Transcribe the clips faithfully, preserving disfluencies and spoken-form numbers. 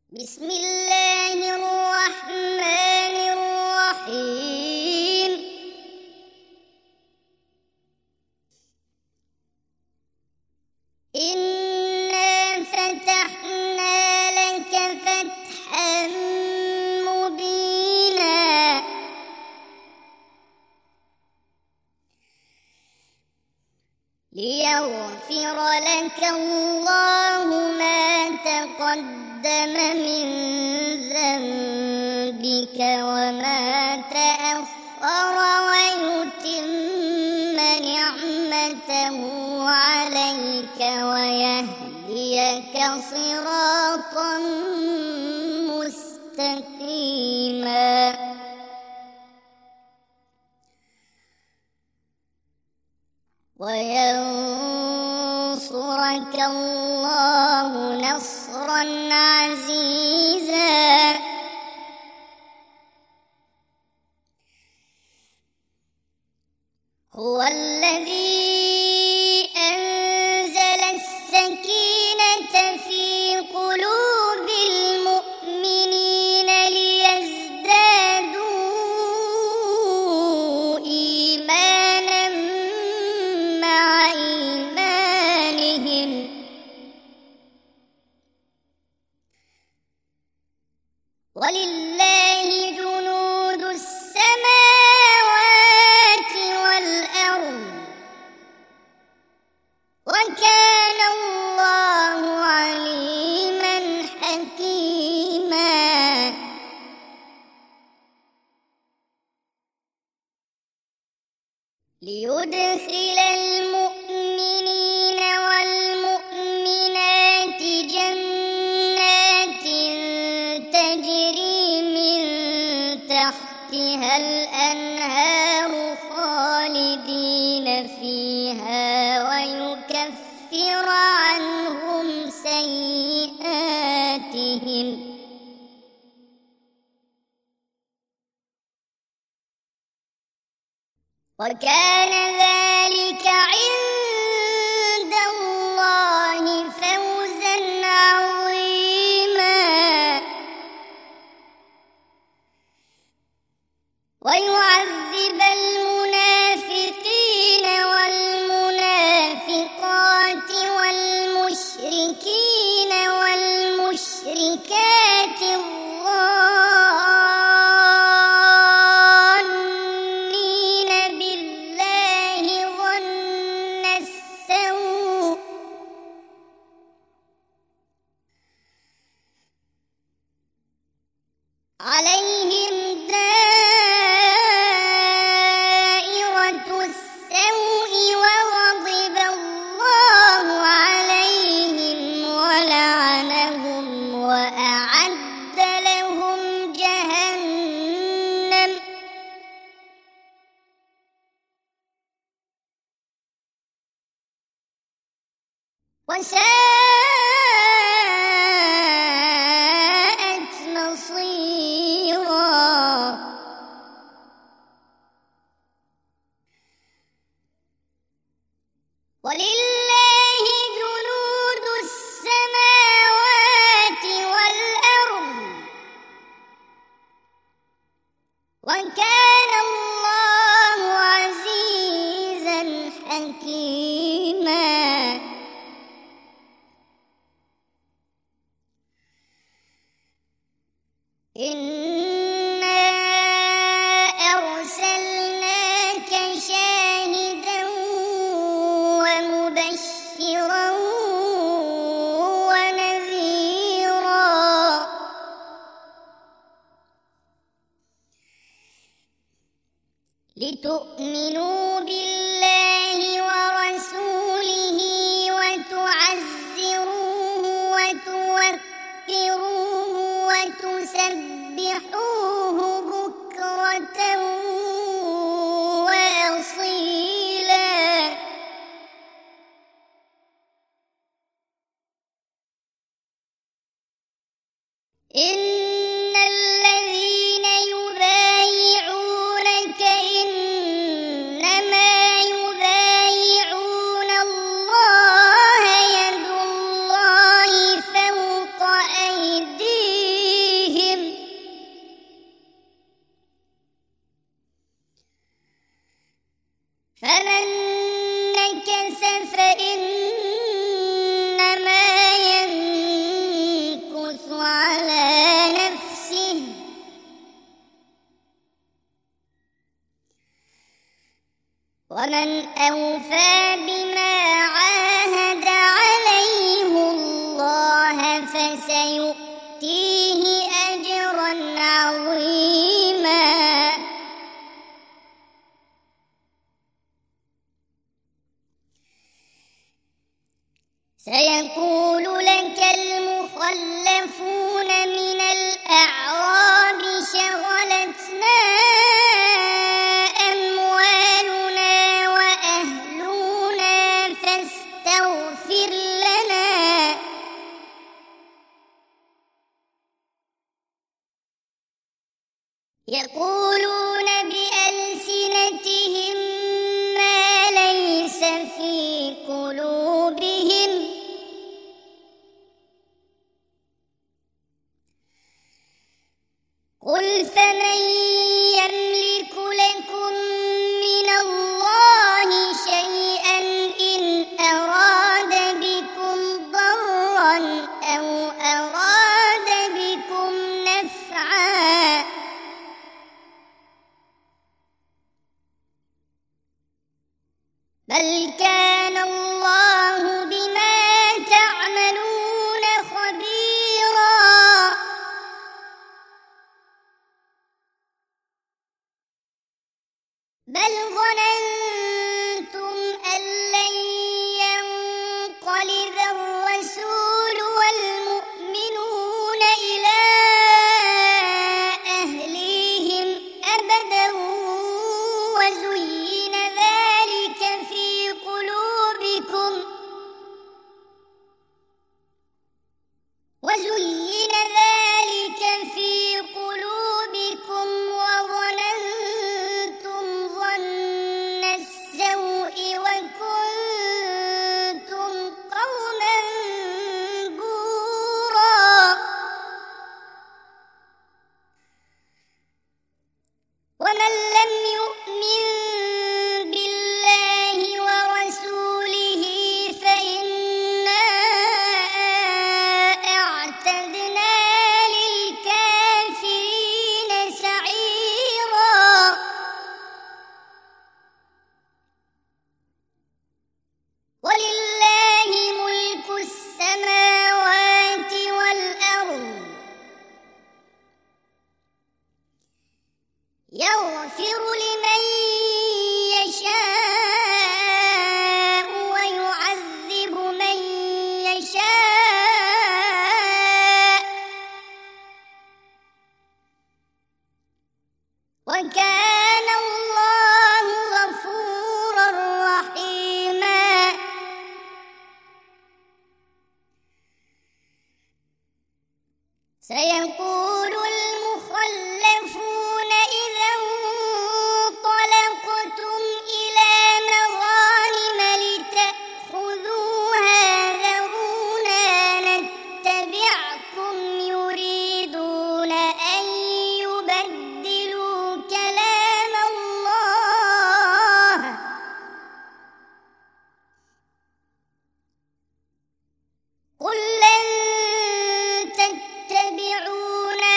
بسم الله الرحمن الرحيم. إنا فتحنا لك فتحا مبينا ليغفر لك الله ما تقدم من ذنبك وما تأخر ويتم نعمته عليك ويهديك صراطا مستقيما وينصرك الله نصرا عزيزا. هو الذي أنزل السكينة في قلوب المؤمنين ليزدادوا إيمانا مع إيمانهم ولله جنود السماوات والأرض وكان الله عليما حكيما. ليدخل المؤمنين والمؤمنات جنات تجري من تحتها الأنهار خالدين فيها ويكفر عنهم سيئاتهم وكان ذلك عند الله فوزا عظيما. ويعذب المنافقين والمنافقات والمشركين والمشركات الظانين بالله ظن السوء عليهم دائرة السوء وغضب الله عليهم ولعنهم وأعد لهم جهنم وساءت مصيرا. ولله جنود السماوات والأرض وكان الله عزيزا حكيما. إنا أرسلناك شاهدا ومبشرا ونذيرا لتؤمنوا بالله ورسوله وتعزروه وتوقروه وتسبحوه بكرة وأصيلا. إن الذين يبايعونك إنما يبايعون الله يد الله فوق أيديهم ومن أوفى بما عاهد عليه الله فسيؤتيه أجرا عظيما. سيقول لك المخلفون من الأعراب شغلتنا أموالنا وأهلنا فاستغفر لنا. يقولون بألسنتهم ما ليس في قلوبهم. قل فمن يملك لكم من الله شيئا إن أراد بكم ضرا أو أراد بكم نفعا بل كان الله بما تعملون خبيرا. بل ظننتم أن لن ينقلب الرسول والمؤمنون إلى أهليهم أبدا وزين ذلك في قلوبكم وزين ذلك في قلوبكم وظننتم ظن السوء وكنتم قوما بورا. ومن لم يؤمن بالله ورسوله فإنا أعتدنا للكافرين سعيرا. ولله ملك السماوات والأرض يغفر لمن يشاء ويعذب من يشاء وكان الله غفورا رحيما. سيقول المخلفون إذا انطلقتم إلى مغانم لتأخذوها ذرونا نتبعكم يريدون أن يبدلوا كلام الله. قل لن تتبعونا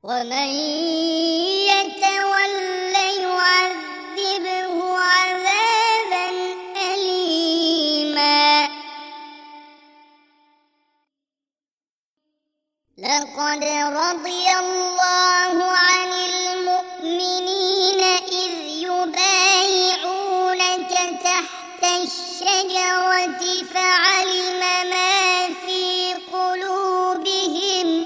ومن يتول يعذبه عذابا أليما. لقد رضي الله عن المؤمنين إذ يبايعونك تحت الشجرة فعلم ما في قلوبهم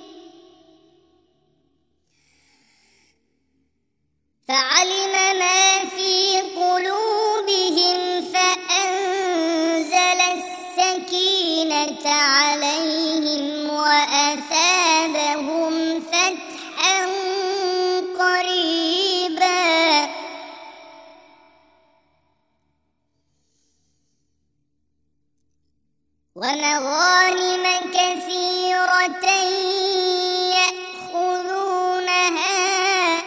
فعلم ما في قلوبهم فأنزل السكينة عليهم وأثابهم فتحا قريبا. ومغانم كثيرة يأخذونها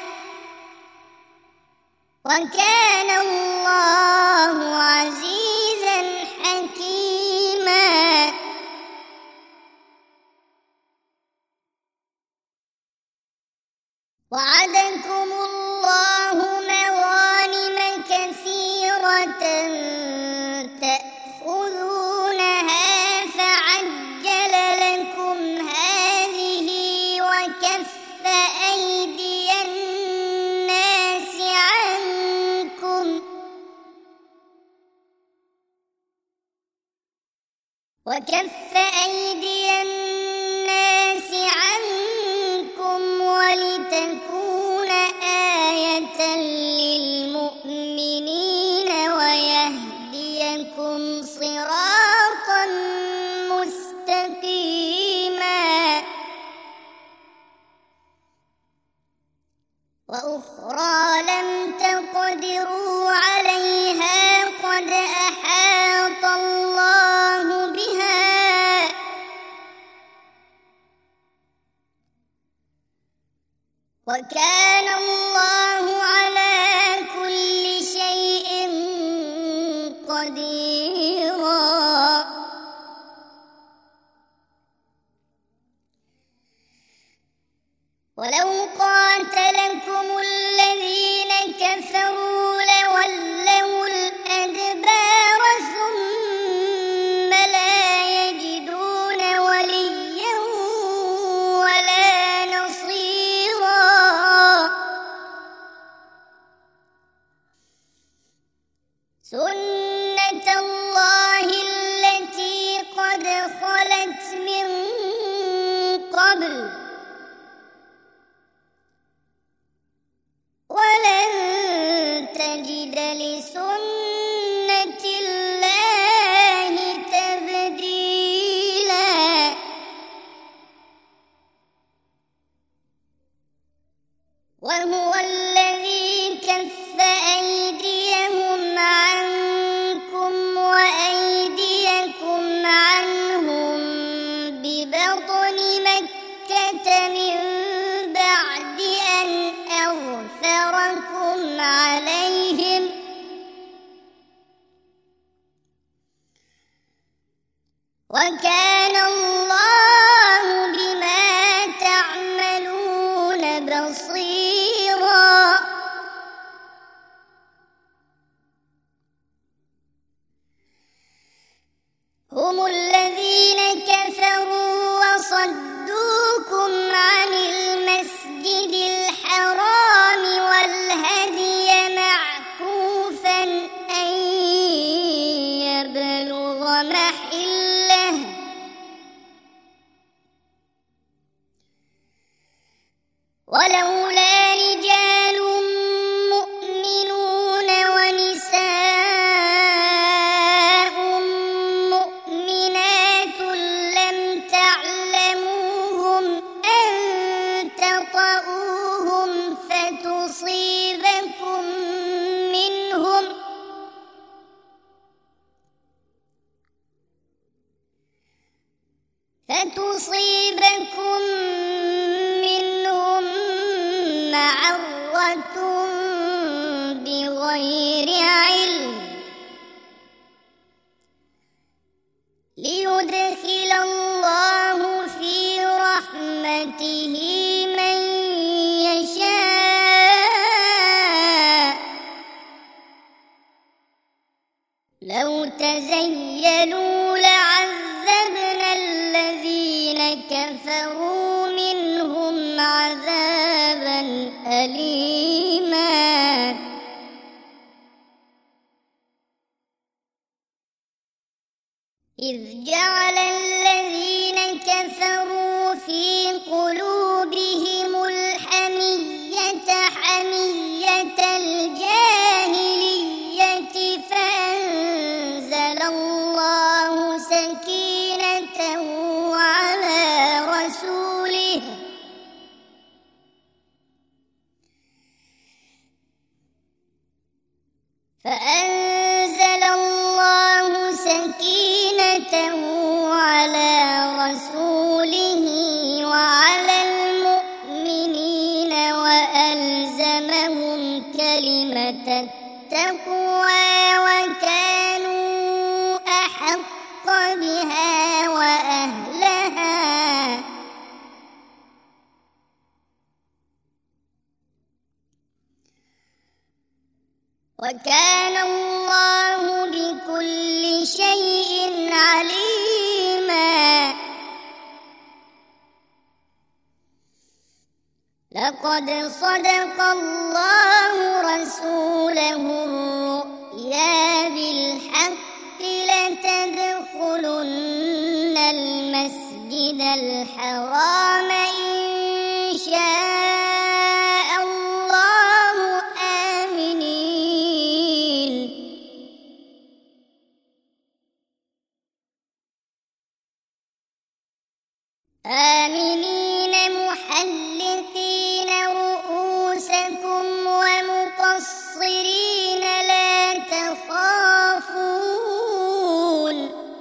وكان الله عزيزا حكيما. وعدكم الله مغانم كثيرة تأخذونها فعجل لكم هذه وكف أيدي الناس عنكم وكف أيدي الناس عنكم ولتكون آية للمؤمنين ويهديكم صراطا مستقيما. وأخرى لم تقدروا عليها قد أحاط الله بها وكان الله على كل شيء قديرا. ولو قاتلكم الذين كفروا لولوا الأدبار ثم لا يجدون وليا ولا نصيرا. سنة الله التي قد خلت من قبل ولن تجد لسنة الله تبديلا. وهو الذي كف أيديهم عنكم وأيديكم عنهم ببطن مكة من بعد أن أظفركم عليهم وكان الله بما تعملون بصيرا. هم الذين كفروا وصدوكم عن المسجد الحرام والهدي معكوفا أن يبلغ محله ولولا رجال مؤمنون ونساء مؤمنات لم تعلموهم أن تطؤوهم فتصيبكم منهم فتصيبكم منهم معرة بغير علم ليدخل الله في رحمته من كفروا منهم عذابا أليما. إذ جعل الذين كفروا في قلوبهم الحمية حمية الجاهلية فأنزل الله سكينته على رسوله فأنزل الله سكينته على رسوله وعلى المؤمنين وألزمهم كلمة التقوى وكانوا أحق بها وأهلها. وكان الله بكل شيء عليما. لقد صدق الله رسوله الرؤيا بالحق لتدخلن المسجد الحرام إن شاء الله آمنين آمنين محلقين رؤوسكم ومقصرين لا تخافون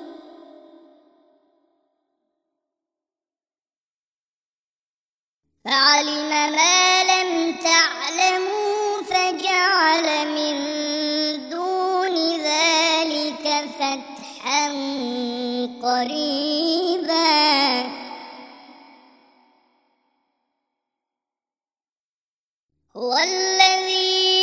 فعلم ما لم تعلموا فجعل من دون ذلك فتحا قريبا. هو الذي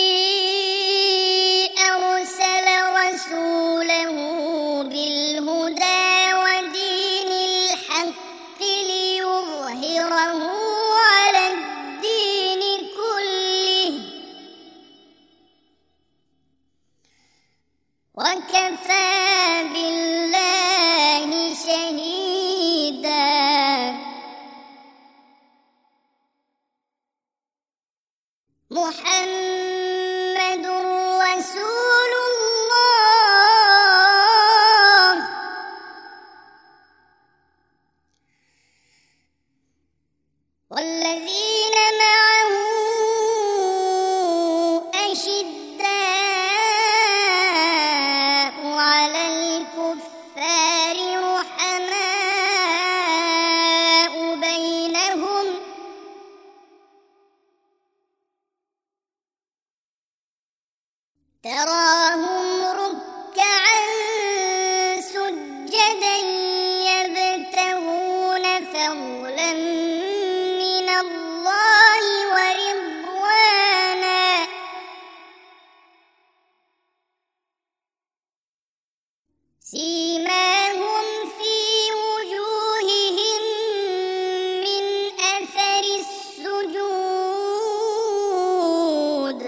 أرسل رسوله بالهدى ودين الحق ليظهره على الدين كله وكفى بالله شهيدا. محمد رسول الله والذين معه أشداء على الكفار رحماء بينهم تراهم ركعا سجدا يبتغون فضلا من الله ورضوانا سيماهم في وجوههم من أثر السجود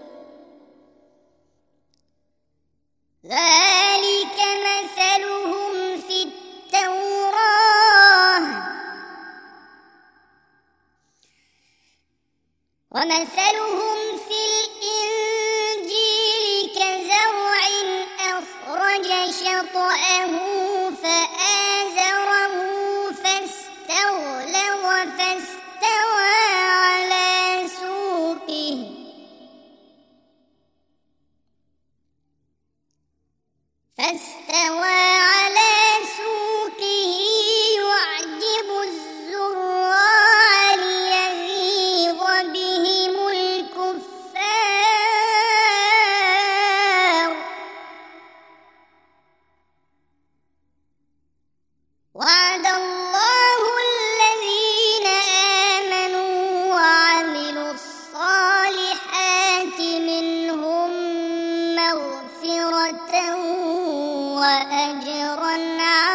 ذلك مثلهم في التوراة ومثلهم في الإنجيل كزرع أخرج شطأه فآزره فاستغلظ فاستوى على سوقه فاستوى على سوقه يعجب الزراع ليغيظ بهم الكفار وعد الله الذين آمنوا وعملوا الصالحات منهم مغفرة وأجرا